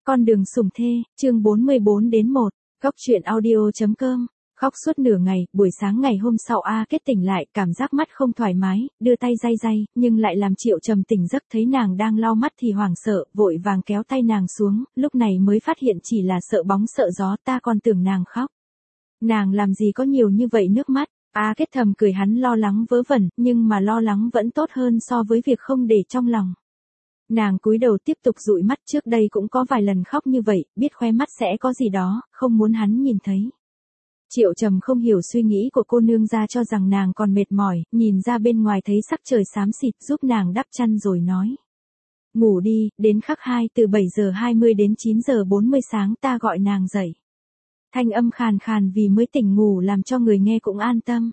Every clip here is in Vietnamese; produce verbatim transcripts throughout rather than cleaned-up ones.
Con đường sủng thê, chương bốn mươi bốn đến một, góc truyện audio.com. Khóc suốt nửa ngày, buổi sáng ngày hôm sau A Kết tỉnh lại, cảm giác mắt không thoải mái, đưa tay day day, nhưng lại làm Triệu Trầm tỉnh giấc, thấy nàng đang lau mắt thì hoảng sợ, vội vàng kéo tay nàng xuống, lúc này mới phát hiện chỉ là sợ bóng sợ gió, ta còn tưởng nàng khóc. Nàng làm gì có nhiều như vậy nước mắt. A Kết thầm cười, hắn lo lắng vớ vẩn, nhưng mà lo lắng vẫn tốt hơn so với việc không để trong lòng. Nàng cúi đầu tiếp tục dụi mắt, trước đây cũng có vài lần khóc như vậy, biết khóe mắt sẽ có gì đó, không muốn hắn nhìn thấy. Triệu Trầm không hiểu suy nghĩ của cô nương ra, cho rằng nàng còn mệt mỏi, nhìn ra bên ngoài thấy sắc trời xám xịt, giúp nàng đắp chăn rồi nói. Ngủ đi, đến khắc hai, từ bảy giờ hai mươi đến chín giờ bốn mươi sáng ta gọi nàng dậy. Thanh âm khàn khàn vì mới tỉnh ngủ làm cho người nghe cũng an tâm.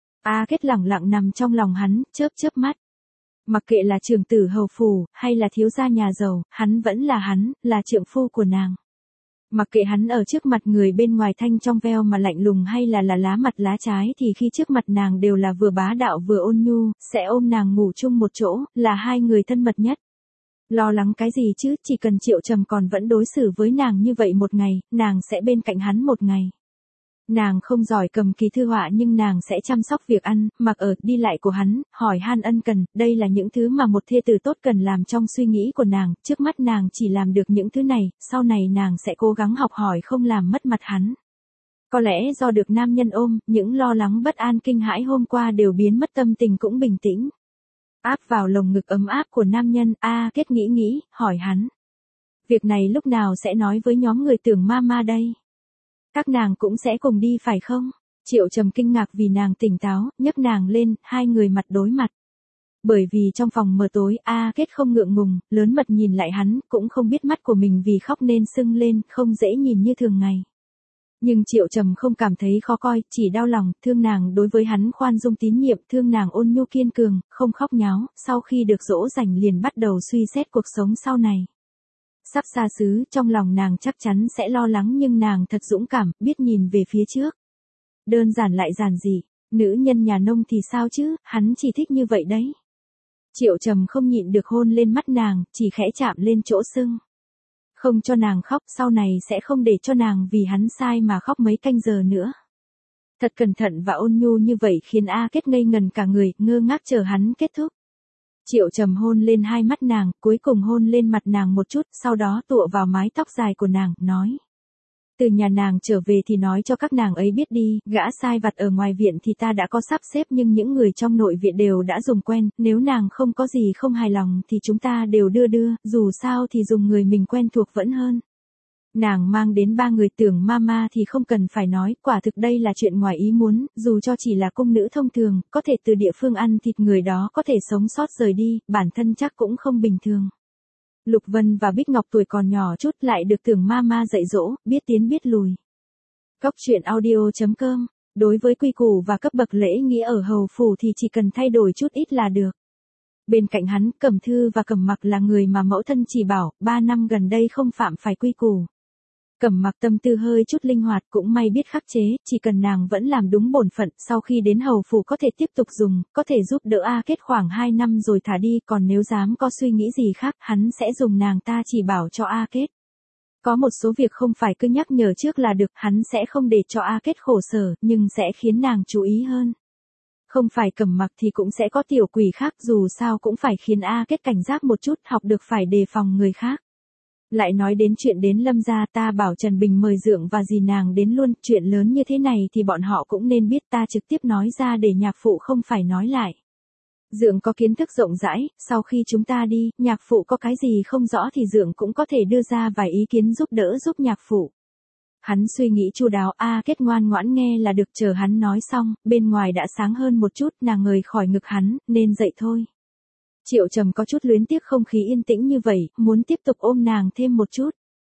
A Kết lẳng lặng nằm trong lòng hắn, chớp chớp mắt. Mặc kệ là trưởng tử hầu phủ, hay là thiếu gia nhà giàu, hắn vẫn là hắn, là trượng phu của nàng. Mặc kệ hắn ở trước mặt người bên ngoài thanh trong veo mà lạnh lùng hay là là lá mặt lá trái, thì khi trước mặt nàng đều là vừa bá đạo vừa ôn nhu, sẽ ôm nàng ngủ chung một chỗ, là hai người thân mật nhất. Lo lắng cái gì chứ, chỉ cần Triệu Trầm còn vẫn đối xử với nàng như vậy một ngày, nàng sẽ bên cạnh hắn một ngày. Nàng không giỏi cầm kỳ thư họa nhưng nàng sẽ chăm sóc việc ăn, mặc ở, đi lại của hắn, hỏi han ân cần, đây là những thứ mà một thê tử tốt cần làm trong suy nghĩ của nàng, trước mắt nàng chỉ làm được những thứ này, sau này nàng sẽ cố gắng học hỏi không làm mất mặt hắn. Có lẽ do được nam nhân ôm, những lo lắng bất an kinh hãi hôm qua đều biến mất, tâm tình cũng bình tĩnh. Áp vào lồng ngực ấm áp của nam nhân, A Kết nghĩ nghĩ, hỏi hắn. Việc này lúc nào sẽ nói với nhóm người Tưởng Mama đây? Các nàng cũng sẽ cùng đi phải không? Triệu Trầm kinh ngạc vì nàng tỉnh táo, nhấc nàng lên, hai người mặt đối mặt. Bởi vì trong phòng mờ tối, A Kết không ngượng ngùng, lớn mật nhìn lại hắn, cũng không biết mắt của mình vì khóc nên sưng lên, không dễ nhìn như thường ngày. Nhưng Triệu Trầm không cảm thấy khó coi, chỉ đau lòng, thương nàng đối với hắn khoan dung tín nhiệm, thương nàng ôn nhu kiên cường, không khóc nháo, sau khi được dỗ dành liền bắt đầu suy xét cuộc sống sau này. Sắp xa xứ, trong lòng nàng chắc chắn sẽ lo lắng nhưng nàng thật dũng cảm, biết nhìn về phía trước. Đơn giản lại giản dị, nữ nhân nhà nông thì sao chứ, hắn chỉ thích như vậy đấy. Triệu Trầm không nhịn được hôn lên mắt nàng, chỉ khẽ chạm lên chỗ sưng. Không cho nàng khóc, sau này sẽ không để cho nàng vì hắn sai mà khóc mấy canh giờ nữa. Thật cẩn thận và ôn nhu như vậy khiến A Kết ngây ngần cả người, ngơ ngác chờ hắn kết thúc. Triệu Trầm hôn lên hai mắt nàng, cuối cùng hôn lên mặt nàng một chút, sau đó tựa vào mái tóc dài của nàng, nói. Từ nhà nàng trở về thì nói cho các nàng ấy biết đi, gã sai vặt ở ngoài viện thì ta đã có sắp xếp nhưng những người trong nội viện đều đã dùng quen, nếu nàng không có gì không hài lòng thì chúng ta đều đưa đưa, dù sao thì dùng người mình quen thuộc vẫn hơn. Nàng mang đến ba người Tưởng Mama thì không cần phải nói, quả thực đây là chuyện ngoài ý muốn, dù cho chỉ là cung nữ thông thường, có thể từ địa phương ăn thịt người đó có thể sống sót rời đi, bản thân chắc cũng không bình thường. Lục Vân và Bích Ngọc tuổi còn nhỏ chút lại được Tưởng Mama dạy dỗ, biết tiến biết lùi. Góc truyện audio.com. Đối với quy củ và cấp bậc lễ nghĩa ở hầu phủ thì chỉ cần thay đổi chút ít là được. Bên cạnh hắn, Cẩm Thư và Cẩm Mặc là người mà mẫu thân chỉ bảo, ba năm gần đây không phạm phải quy củ. Cẩm Mặc tâm tư hơi chút linh hoạt, cũng may biết khắc chế, chỉ cần nàng vẫn làm đúng bổn phận, sau khi đến hầu phủ có thể tiếp tục dùng, có thể giúp đỡ A Kết khoảng hai năm rồi thả đi, còn nếu dám có suy nghĩ gì khác, hắn sẽ dùng nàng ta chỉ bảo cho A Kết. Có một số việc không phải cứ nhắc nhở trước là được, hắn sẽ không để cho A Kết khổ sở, nhưng sẽ khiến nàng chú ý hơn. Không phải Cẩm Mặc thì cũng sẽ có tiểu quỷ khác, dù sao cũng phải khiến A Kết cảnh giác một chút, học được phải đề phòng người khác. Lại nói đến chuyện đến Lâm gia, ta bảo Trần Bình mời Dượng và dì nàng đến luôn, chuyện lớn như thế này thì bọn họ cũng nên biết, ta trực tiếp nói ra để nhạc phụ không phải nói lại. Dượng có kiến thức rộng rãi, sau khi chúng ta đi, nhạc phụ có cái gì không rõ thì Dượng cũng có thể đưa ra vài ý kiến giúp đỡ giúp nhạc phụ. Hắn suy nghĩ chu đáo, A Kết ngoan ngoãn nghe là được, chờ hắn nói xong, bên ngoài đã sáng hơn một chút, nàng ngời khỏi ngực hắn, nên dậy thôi. Triệu Trầm có chút luyến tiếc không khí yên tĩnh như vậy, muốn tiếp tục ôm nàng thêm một chút.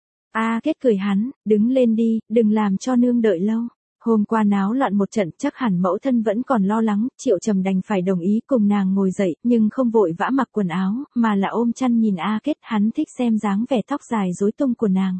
A Kết cười hắn, đứng lên đi, đừng làm cho nương đợi lâu. Hôm qua náo loạn một trận, chắc hẳn mẫu thân vẫn còn lo lắng, Triệu Trầm đành phải đồng ý cùng nàng ngồi dậy, nhưng không vội vã mặc quần áo, mà là ôm chăn nhìn A Kết, hắn thích xem dáng vẻ tóc dài rối tung của nàng.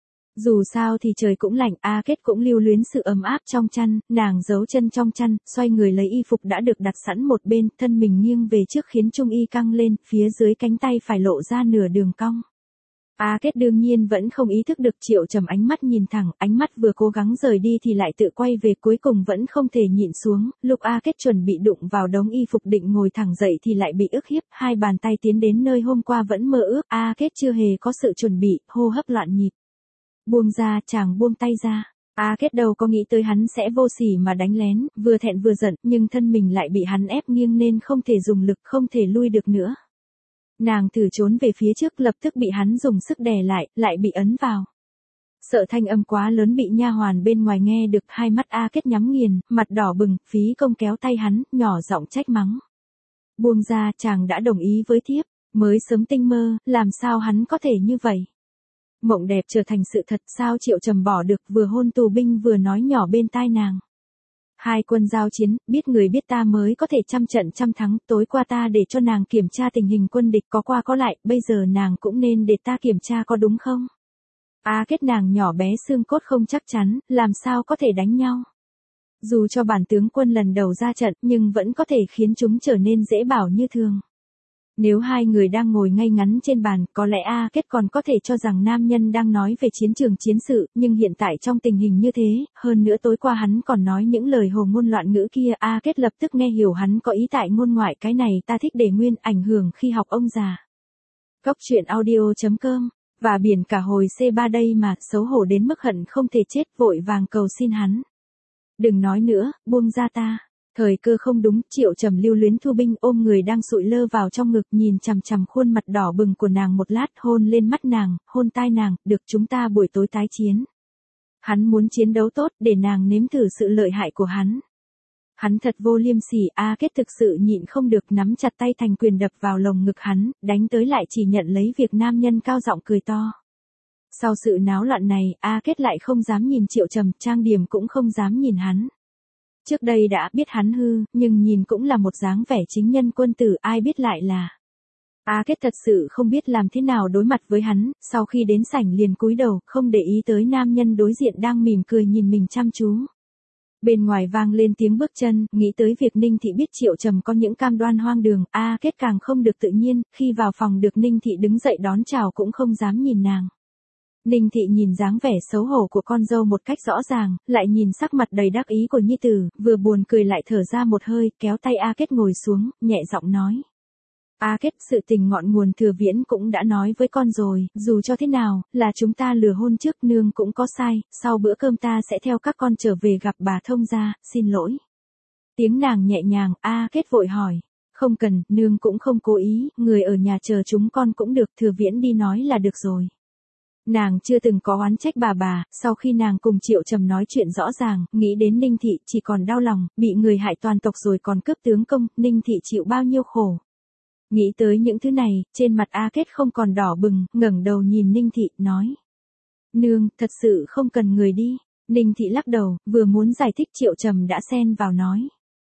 Dù sao thì trời cũng lạnh, A Kết cũng lưu luyến sự ấm áp trong chăn, nàng giấu chân trong chăn, xoay người lấy y phục đã được đặt sẵn một bên, thân mình nghiêng về trước khiến trung y căng lên, phía dưới cánh tay phải lộ ra nửa đường cong. A Kết đương nhiên vẫn không ý thức được Triệu Trầm ánh mắt nhìn thẳng, ánh mắt vừa cố gắng rời đi thì lại tự quay về, cuối cùng vẫn không thể nhịn xuống, lúc A Kết chuẩn bị đụng vào đống y phục định ngồi thẳng dậy thì lại bị ức hiếp, hai bàn tay tiến đến nơi hôm qua vẫn mơ ước, A Kết chưa hề có sự chuẩn bị, hô hấp loạn nhịp. Buông ra, chàng buông tay ra. A Kết đâu có nghĩ tới hắn sẽ vô sỉ mà đánh lén, vừa thẹn vừa giận, nhưng thân mình lại bị hắn ép nghiêng nên không thể dùng lực, không thể lui được nữa. Nàng thử trốn về phía trước, lập tức bị hắn dùng sức đè lại, lại bị ấn vào. Sợ thanh âm quá lớn bị nha hoàn bên ngoài nghe được, hai mắt A Kết nhắm nghiền, mặt đỏ bừng, phí công kéo tay hắn, nhỏ giọng trách mắng. Buông ra, chàng đã đồng ý với thiếp, mới sớm tinh mơ, làm sao hắn có thể như vậy? Mộng đẹp trở thành sự thật, sao Triệu Trầm bỏ được, vừa hôn tù binh vừa nói nhỏ bên tai nàng. Hai quân giao chiến, biết người biết ta mới có thể trăm trận trăm thắng, tối qua ta để cho nàng kiểm tra tình hình quân địch có qua có lại, bây giờ nàng cũng nên để ta kiểm tra có đúng không? A Kết nàng nhỏ bé xương cốt không chắc chắn, làm sao có thể đánh nhau? Dù cho bản tướng quân lần đầu ra trận, nhưng vẫn có thể khiến chúng trở nên dễ bảo như thường. Nếu hai người đang ngồi ngay ngắn trên bàn, có lẽ A Kết còn có thể cho rằng nam nhân đang nói về chiến trường chiến sự, nhưng hiện tại trong tình hình như thế, hơn nữa tối qua hắn còn nói những lời hồ ngôn loạn ngữ kia, A Kết lập tức nghe hiểu hắn có ý tại ngôn ngoại, cái này ta thích để nguyên, ảnh hưởng khi học ông già. Góc truyện audio chấm com, và biển cả hồi C ba đây mà, xấu hổ đến mức hận không thể chết, vội vàng cầu xin hắn. Đừng nói nữa, buông ra ta. Thời cơ không đúng, Triệu Trầm lưu luyến thu binh ôm người đang sụi lơ vào trong ngực, nhìn chằm chằm khuôn mặt đỏ bừng của nàng một lát, hôn lên mắt nàng, hôn tai nàng, được, chúng ta buổi tối tái chiến. Hắn muốn chiến đấu tốt, để nàng nếm thử sự lợi hại của hắn. Hắn thật vô liêm sỉ, A Kết thực sự nhịn không được, nắm chặt tay thành quyền đập vào lồng ngực hắn, đánh tới lại chỉ nhận lấy việc nam nhân cao giọng cười to. Sau sự náo loạn này, A Kết lại không dám nhìn Triệu Trầm, trang điểm cũng không dám nhìn hắn. Trước đây đã biết hắn hư, nhưng nhìn cũng là một dáng vẻ chính nhân quân tử, ai biết lại là. A Kết thật sự không biết làm thế nào đối mặt với hắn, sau khi đến sảnh liền cúi đầu, không để ý tới nam nhân đối diện đang mỉm cười nhìn mình chăm chú. Bên ngoài vang lên tiếng bước chân, nghĩ tới việc Ninh Thị biết Triệu Trầm có những cam đoan hoang đường, A Kết càng không được tự nhiên, khi vào phòng được Ninh Thị đứng dậy đón chào cũng không dám nhìn nàng. Ninh Thị nhìn dáng vẻ xấu hổ của con dâu một cách rõ ràng, lại nhìn sắc mặt đầy đắc ý của nhi tử, vừa buồn cười lại thở ra một hơi, kéo tay A Kết ngồi xuống, nhẹ giọng nói. A Kết, sự tình ngọn nguồn Thừa Viễn cũng đã nói với con rồi, dù cho thế nào, là chúng ta lừa hôn trước, nương cũng có sai, sau bữa cơm ta sẽ theo các con trở về gặp bà thông gia, xin lỗi. Tiếng nàng nhẹ nhàng, A Kết vội hỏi. Không cần, nương cũng không cố ý, người ở nhà chờ chúng con cũng được, Thừa Viễn đi nói là được rồi. Nàng chưa từng có oán trách bà bà, sau khi nàng cùng Triệu Trầm nói chuyện rõ ràng, nghĩ đến Ninh Thị chỉ còn đau lòng, bị người hại toàn tộc rồi còn cướp tướng công, Ninh Thị chịu bao nhiêu khổ. Nghĩ tới những thứ này, trên mặt A Kết không còn đỏ bừng, ngẩng đầu nhìn Ninh Thị, nói. Nương, thật sự không cần người đi. Ninh Thị lắc đầu, vừa muốn giải thích Triệu Trầm đã xen vào nói.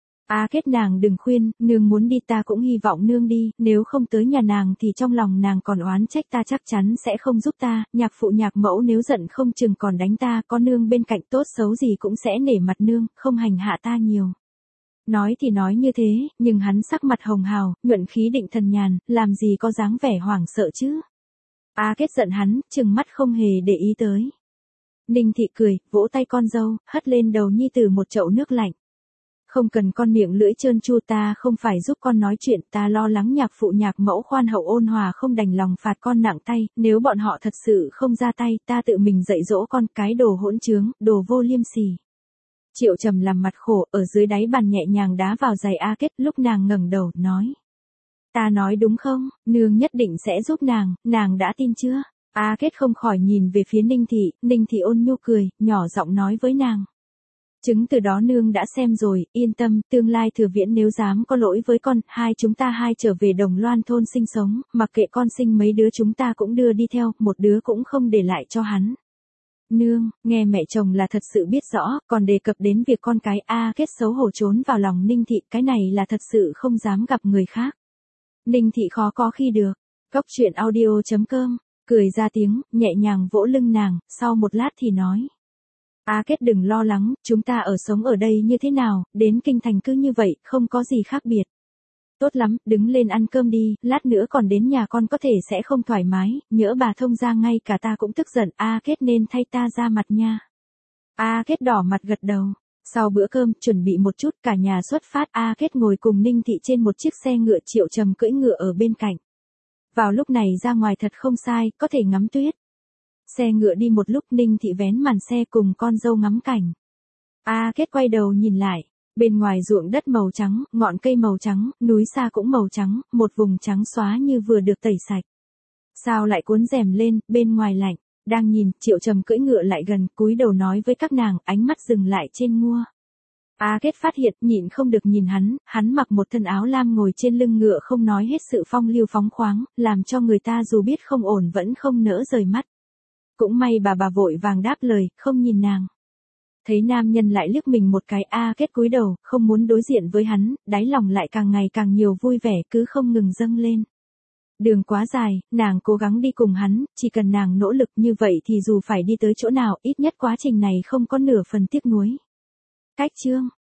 A Kết nàng đừng khuyên, nương muốn đi ta cũng hy vọng nương đi, nếu không tới nhà nàng thì trong lòng nàng còn oán trách ta chắc chắn sẽ không giúp ta, nhạc phụ nhạc mẫu nếu giận không chừng còn đánh ta, có nương bên cạnh tốt xấu gì cũng sẽ nể mặt nương, không hành hạ ta nhiều. Nói thì nói như thế, nhưng hắn sắc mặt hồng hào, nhuận khí định thần nhàn, làm gì có dáng vẻ hoảng sợ chứ. A Kết giận hắn, chừng mắt không hề để ý tới. Ninh Thị cười, vỗ tay con dâu, hất lên đầu nhi tử một chậu nước lạnh. Không cần con miệng lưỡi trơn tru, ta không phải giúp con nói chuyện, ta lo lắng nhạc phụ nhạc mẫu khoan hậu ôn hòa không đành lòng phạt con nặng tay, nếu bọn họ thật sự không ra tay, ta tự mình dạy dỗ con, cái đồ hỗn trướng, đồ vô liêm sỉ. Triệu Trầm làm mặt khổ, ở dưới đáy bàn nhẹ nhàng đá vào giày A Kết, lúc nàng ngẩng đầu, nói. Ta nói đúng không, nương nhất định sẽ giúp nàng, nàng đã tin chưa? A Kết không khỏi nhìn về phía Ninh Thị, Ninh Thị ôn nhu cười, nhỏ giọng nói với nàng. Chứng từ đó nương đã xem rồi, yên tâm, tương lai Thừa Viễn nếu dám có lỗi với con, hai chúng ta hai trở về Đồng Loan thôn sinh sống, mặc kệ con sinh mấy đứa chúng ta cũng đưa đi theo, một đứa cũng không để lại cho hắn. Nương, nghe mẹ chồng là thật sự biết rõ, còn đề cập đến việc con cái A Kết xấu hổ trốn vào lòng Ninh Thị, cái này là thật sự không dám gặp người khác. Ninh Thị khó có khi được. Góc truyện audio chấm com, cười ra tiếng, nhẹ nhàng vỗ lưng nàng, sau một lát thì nói. A Kết đừng lo lắng, chúng ta ở sống ở đây như thế nào, đến kinh thành cứ như vậy, không có gì khác biệt. Tốt lắm, đứng lên ăn cơm đi, lát nữa còn đến nhà con có thể sẽ không thoải mái, nhỡ bà thông ra ngay cả ta cũng tức giận, A Kết nên thay ta ra mặt nha. A Kết đỏ mặt gật đầu. Sau bữa cơm, chuẩn bị một chút, cả nhà xuất phát, A Kết ngồi cùng Ninh Thị trên một chiếc xe ngựa, Triệu Trầm cưỡi ngựa ở bên cạnh. Vào lúc này ra ngoài thật không sai, có thể ngắm tuyết. Xe ngựa đi một lúc, Ninh Thị vén màn xe cùng con dâu ngắm cảnh. A Kết quay đầu nhìn lại. Bên ngoài ruộng đất màu trắng, ngọn cây màu trắng, núi xa cũng màu trắng, một vùng trắng xóa như vừa được tẩy sạch. Sao lại cuốn rèm lên, bên ngoài lạnh. Đang nhìn, Triệu Trầm cưỡi ngựa lại gần, cúi đầu nói với các nàng, ánh mắt dừng lại trên ngua. A Kết phát hiện, nhịn không được nhìn hắn, hắn mặc một thân áo lam ngồi trên lưng ngựa không nói hết sự phong lưu phóng khoáng, làm cho người ta dù biết không ổn vẫn không nỡ rời mắt. Cũng may bà bà vội vàng đáp lời, không nhìn nàng. Thấy nam nhân lại liếc mình một cái, A Kết cúi đầu, không muốn đối diện với hắn, đáy lòng lại càng ngày càng nhiều vui vẻ cứ không ngừng dâng lên. Đường quá dài, nàng cố gắng đi cùng hắn, chỉ cần nàng nỗ lực như vậy thì dù phải đi tới chỗ nào, ít nhất quá trình này không có nửa phần tiếc nuối. Cách chương